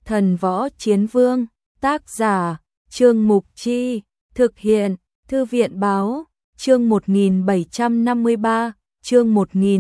Thần Võ Chiến Vương, tác giả, Trương Mục Chi, thực hiện, Thư viện Báo, chương 1753, chương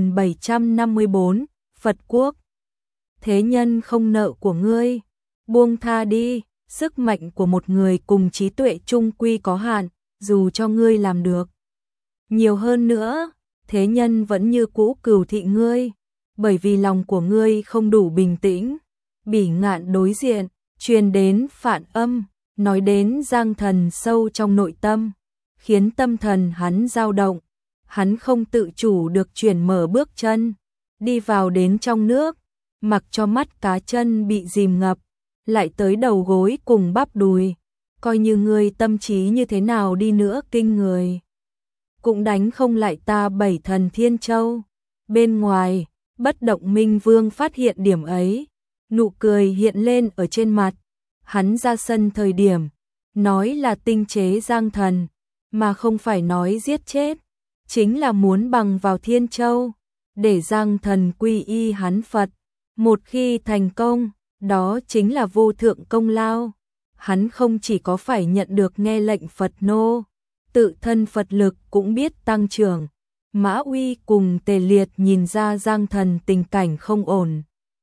1754, Phật Quốc. Thế nhân không nợ của ngươi, buông tha đi, sức mạnh của một người cùng trí tuệ chung quy có hạn, dù cho ngươi làm được nhiều hơn nữa, thế nhân vẫn như cũ cừu thị ngươi, bởi vì lòng của ngươi không đủ bình tĩnh. Bỉ Ngạn đối diện, truyền đến phản âm, nói đến Giang Thần sâu trong nội tâm, khiến tâm thần hắn dao động, hắn không tự chủ được chuyển mở bước chân, đi vào đến trong nước, mặc cho mắt cá chân bị dìm ngập, lại tới đầu gối cùng bắp đùi, coi như ngươi tâm trí như thế nào đi nữa kinh người, cũng đánh không lại ta 7 thần Thiên Châu. Bên ngoài, Bất Động Minh Vương phát hiện điểm ấy, nụ cười hiện lên ở trên mặt, hắn ra sân thời điểm, nói là tinh chế Giang Thần, mà không phải nói giết chết, chính là muốn bằng vào Thiên Châu, để Giang Thần quy y hắn Phật, một khi thành công, đó chính là vô thượng công lao, hắn không chỉ có phải nhận được nghe lệnh Phật nô, tự thân Phật lực cũng biết tăng trưởng. Mã Uy cùng Tề Liệt nhìn ra Giang Thần tình cảnh không ổn.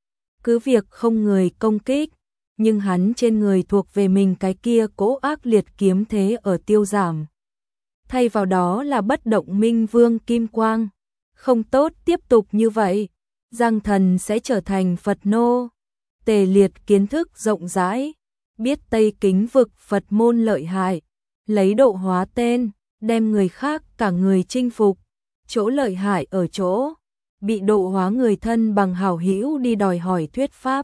Cứ việc không người công kích, nhưng hắn trên người thuộc về mình cái kia cỗ ác liệt kiếm thế ở tiêu giảm. Thay vào đó là Bất Động Minh Vương Kim Quang. Không tốt tiếp tục như vậy, Giang Thần sẽ trở thành Phật nô. Tề Liệt kiến thức rộng rãi, biết Tây Kính vực Phật môn lợi hại, lấy độ hóa tên, đem người khác cả người chinh phục. Chỗ lợi hại ở chỗ, bị độ hóa người thân bằng hảo hữu đi đòi hỏi thuyết pháp.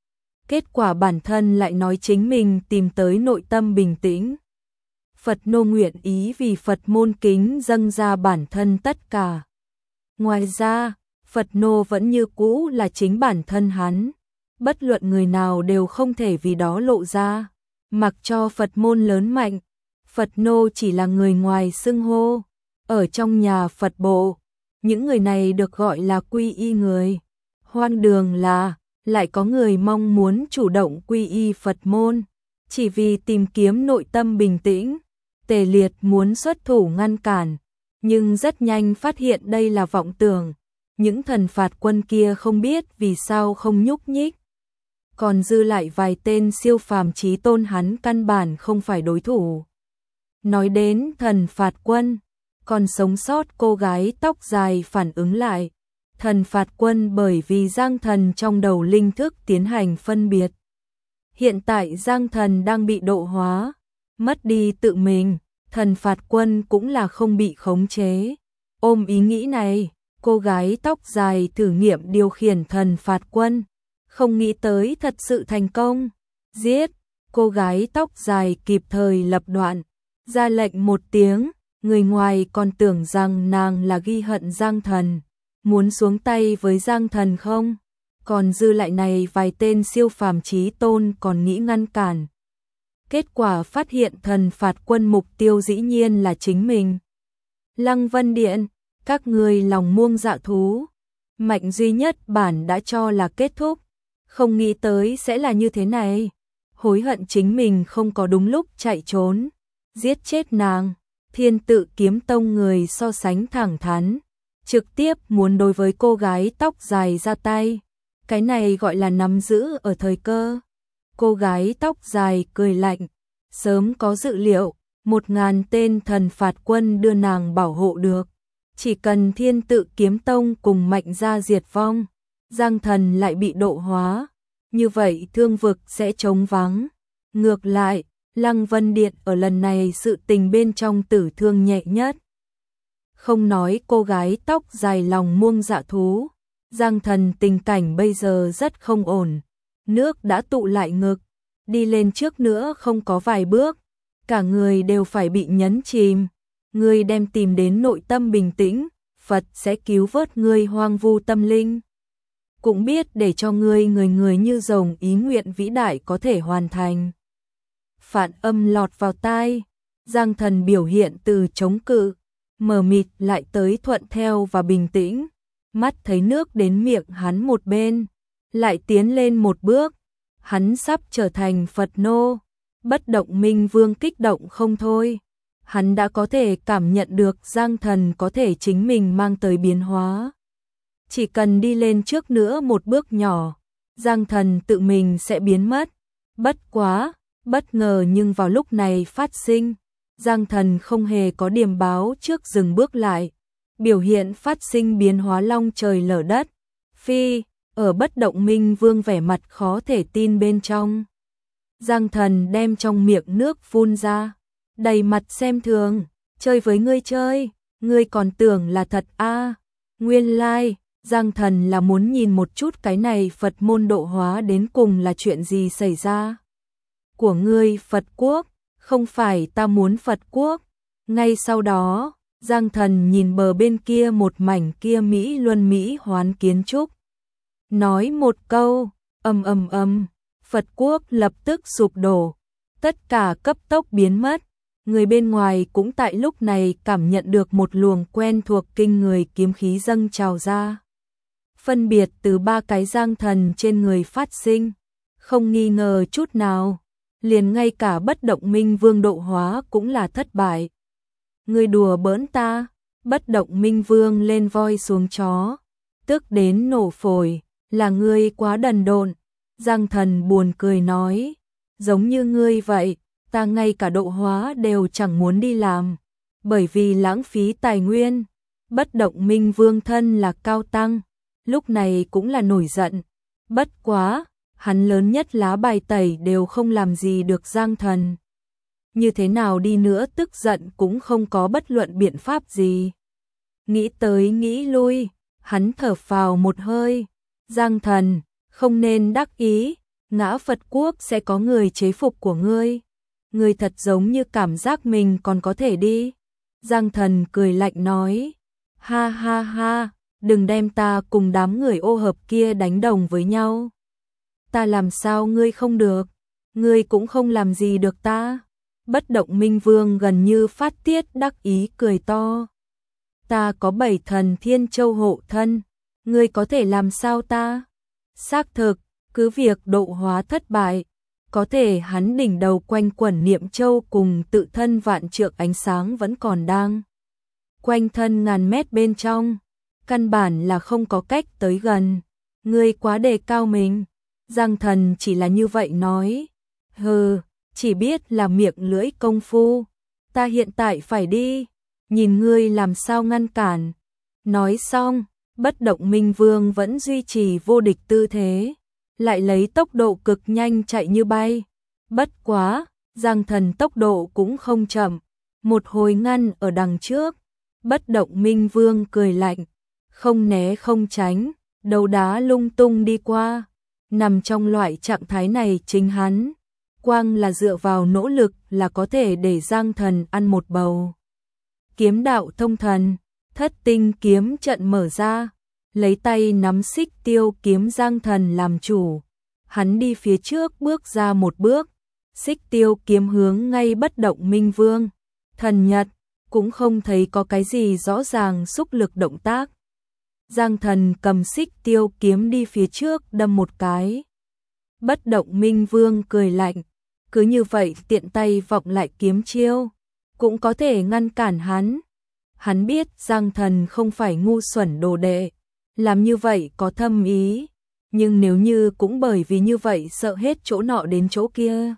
Kết quả bản thân lại nói chính mình tìm tới nội tâm bình tĩnh. Phật nô nguyện ý vì Phật môn kính dâng ra bản thân tất cả. Ngoài ra, Phật nô vẫn như cũ là chính bản thân hắn. Bất luận người nào đều không thể vì đó lộ ra. Mặc cho Phật môn lớn mạnh, Phật nô chỉ là người ngoài xưng hô. Ở trong nhà Phật bộ, những người này được gọi là quy y người. Hoang đường là, lại có người mong muốn chủ động quy y Phật môn, chỉ vì tìm kiếm nội tâm bình tĩnh. Tề Liệt muốn xuất thủ ngăn cản, nhưng rất nhanh phát hiện đây là vọng tưởng. Những thần phạt quân kia không biết vì sao không nhúc nhích. Còn dư lại vài tên siêu phàm chí tôn hắn căn bản không phải đối thủ. Nói đến thần phạt quân, còn sống sót cô gái tóc dài phản ứng lại. Thần phạt quân bởi vì Giang Thần trong đầu linh thức tiến hành phân biệt. Hiện tại Giang Thần đang bị độ hóa, mất đi tự mình, thần phạt quân cũng là không bị khống chế. Ôm ý nghĩ này, cô gái tóc dài thử nghiệm điều khiển thần phạt quân, không nghĩ tới thật sự thành công. Giết, cô gái tóc dài kịp thời lập đoạn, ra lệnh một tiếng. Người ngoài còn tưởng rằng nàng là ghi hận Giang Thần, muốn xuống tay với Giang Thần không? Còn dư lại này vài tên siêu phàm chí tôn còn nghĩ ngăn cản. Kết quả phát hiện thần phạt quân mục tiêu dĩ nhiên là chính mình. Lăng Vân Điện, các người lòng muông dạ thú. Mạnh duy nhất bản đã cho là kết thúc, không nghĩ tới sẽ là như thế này. Hối hận chính mình không có đúng lúc chạy trốn, giết chết nàng. Thiên Tự Kiếm Tông người so sánh thẳng thắn, trực tiếp muốn đối với cô gái tóc dài ra tay. Cái này gọi là nắm giữ ở thời cơ. Cô gái tóc dài cười lạnh, sớm có dự liệu, 1000 tên thần phạt quân đưa nàng bảo hộ được. Chỉ cần Thiên Tự Kiếm Tông cùng Mạnh gia diệt vong, Giang Thần lại bị độ hóa, như vậy thương vực sẽ trống vắng. Ngược lại, Lăng Vân Điện ở lần này sự tình bên trong tử thương nhẹ nhất. Không nói cô gái tóc dài lòng muông dạ thú, Giang Thần tình cảnh bây giờ rất không ổn. Nước đã tụ lại ngực, đi lên trước nữa không có vài bước, cả người đều phải bị nhấn chìm. Ngươi đem tìm đến nội tâm bình tĩnh, Phật sẽ cứu vớt ngươi hoang vu tâm linh. Cũng biết để cho ngươi người người như rồng ý nguyện vĩ đại có thể hoàn thành. Phản âm lọt vào tai, Giang Thần biểu hiện từ chống cự, mờ mịt lại tới thuận theo và bình tĩnh, mắt thấy nước đến miệng hắn một bên, lại tiến lên một bước, hắn sắp trở thành Phật nô. Bất Động Minh Vương kích động không thôi. Hắn đã có thể cảm nhận được Giang Thần có thể chính mình mang tới biến hóa. Chỉ cần đi lên trước nữa một bước nhỏ, Giang Thần tự mình sẽ biến mất. Bất quá, bất ngờ nhưng vào lúc này phát sinh, Giang Thần không hề có điềm báo trước dừng bước lại, biểu hiện phát sinh biến hóa long trời lở đất. Phi, ở Bất Động Minh Vương vẻ mặt khó thể tin bên trong. Giang Thần đem trong miệng nước phun ra, đầy mặt xem thường, chơi với ngươi chơi, ngươi còn tưởng là thật a? Nguyên lai, Giang Thần là muốn nhìn một chút cái này Phật môn độ hóa đến cùng là chuyện gì xảy ra. Của ngươi Phật quốc, không phải ta muốn Phật quốc. Ngay sau đó, Giang Thần nhìn bờ bên kia một mảnh kia Mỹ Luân Mỹ hoán kiến trúc. Nói một câu, Phật quốc lập tức sụp đổ, tất cả cấp tốc biến mất. Người bên ngoài cũng tại lúc này cảm nhận được một luồng quen thuộc kinh người kiếm khí dâng trào ra. Phân biệt từ ba cái Giang Thần trên người phát sinh, không nghi ngờ chút nào, liền ngay cả Bất Động Minh Vương độ hóa cũng là thất bại. Ngươi đùa bỡn ta? Bất Động Minh Vương lên voi xuống chó, tức đến nổ phổi, là ngươi quá đần độn. Giang Thần buồn cười nói, giống như ngươi vậy, ta ngay cả độ hóa đều chẳng muốn đi làm, bởi vì lãng phí tài nguyên. Bất Động Minh Vương thân là cao tăng, lúc này cũng là nổi giận. Bất quá, hắn lớn nhất lá bài tẩy đều không làm gì được Giang Thần. Như thế nào đi nữa tức giận cũng không có bất luận biện pháp gì. Nghĩ tới nghĩ lui, hắn thở phào một hơi. Giang Thần, không nên đắc ý, ngã Phật quốc sẽ có người chế phục của ngươi. Ngươi thật giống như cảm giác mình còn có thể đi. Giang Thần cười lạnh nói, ha ha ha, đừng đem ta cùng đám người ô hợp kia đánh đồng với nhau. Ta làm sao ngươi không được, ngươi cũng không làm gì được ta. Bất Động Minh Vương gần như phát tiết đắc ý cười to. Ta có 7 thần Thiên Châu hộ thân, ngươi có thể làm sao ta? Xác thực, cứ việc độ hóa thất bại, có thể hắn đỉnh đầu quanh quẩn Niệm Châu cùng tự thân vạn trượng ánh sáng vẫn còn đang quanh thân ngàn mét bên trong, căn bản là không có cách tới gần. Ngươi quá đề cao mình. Giang Thần chỉ là như vậy nói. Hừ, chỉ biết là miệng lưỡi công phu. Ta hiện tại phải đi, nhìn ngươi làm sao ngăn cản. Nói xong, Bất Động Minh Vương vẫn duy trì vô địch tư thế, lại lấy tốc độ cực nhanh chạy như bay. Bất quá, Giang Thần tốc độ cũng không chậm, một hồi ngăn ở đằng trước. Bất Động Minh Vương cười lạnh, không né không tránh, đầu đá lung tung đi qua. Nằm trong loại trạng thái này chính hắn, quang là dựa vào nỗ lực là có thể để Giang Thần ăn một bầu. Kiếm đạo thông thần, Thất Tinh kiếm trận mở ra, lấy tay nắm Xích Tiêu kiếm Giang Thần làm chủ. Hắn đi phía trước bước ra một bước, Xích Tiêu kiếm hướng ngay Bất Động Minh Vương. Thần Nhật cũng không thấy có cái gì rõ ràng xúc lực động tác. Giang Thần cầm Xích Tiêu kiếm đi phía trước đâm một cái. Bất Động Minh Vương cười lạnh, cứ như vậy tiện tay vọng lại kiếm chiêu, cũng có thể ngăn cản hắn. Hắn biết Giang Thần không phải ngu xuẩn đồ đệ, làm như vậy có thâm ý, nhưng nếu như cũng bởi vì như vậy sợ hết chỗ nọ đến chỗ kia,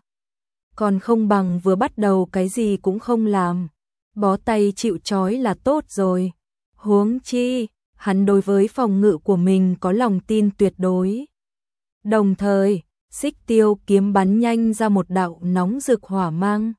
còn không bằng vừa bắt đầu cái gì cũng không làm, bó tay chịu trói là tốt rồi. Huống chi, hắn đối với phòng ngự của mình có lòng tin tuyệt đối. Đồng thời, Xích Tiêu kiếm bắn nhanh ra một đạo nóng rực hỏa mang.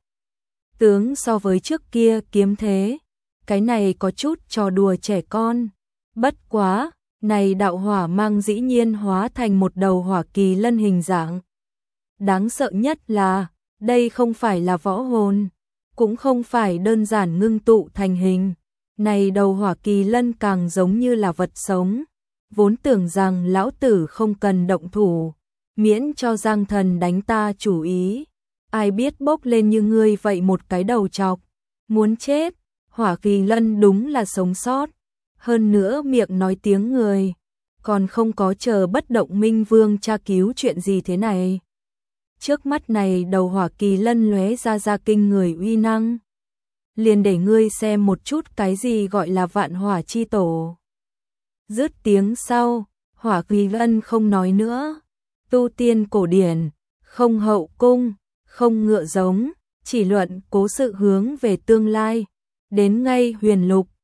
Tướng so với trước kia kiếm thế, cái này có chút trò đùa trẻ con. Bất quá, này đạo hỏa mang dĩ nhiên hóa thành một đầu hỏa kỳ lân hình dạng. Đáng sợ nhất là, đây không phải là võ hồn, cũng không phải đơn giản ngưng tụ thành hình. Này đầu hỏa kỳ lân càng giống như là vật sống. Vốn tưởng rằng lão tử không cần động thủ, miễn cho Giang Thần đánh ta chủ ý. Ai biết bốc lên như ngươi vậy một cái đầu chọc. Muốn chết, hỏa kỳ lân đúng là sống sót. Hơn nữa miệng nói tiếng người. Còn không có chờ Bất Động Minh Vương tra cứu chuyện gì thế này. trước mắt này đầu hỏa kỳ lân lóe ra kinh người uy năng. Liền để ngươi xem một chút cái gì gọi là vạn hỏa chi tổ. Dứt tiếng sau, hỏa kỳ lân không nói nữa. Tu tiên cổ điển, không hậu cung, không ngựa giống, chỉ luận cố sự hướng về tương lai. Đến ngay huyền lục,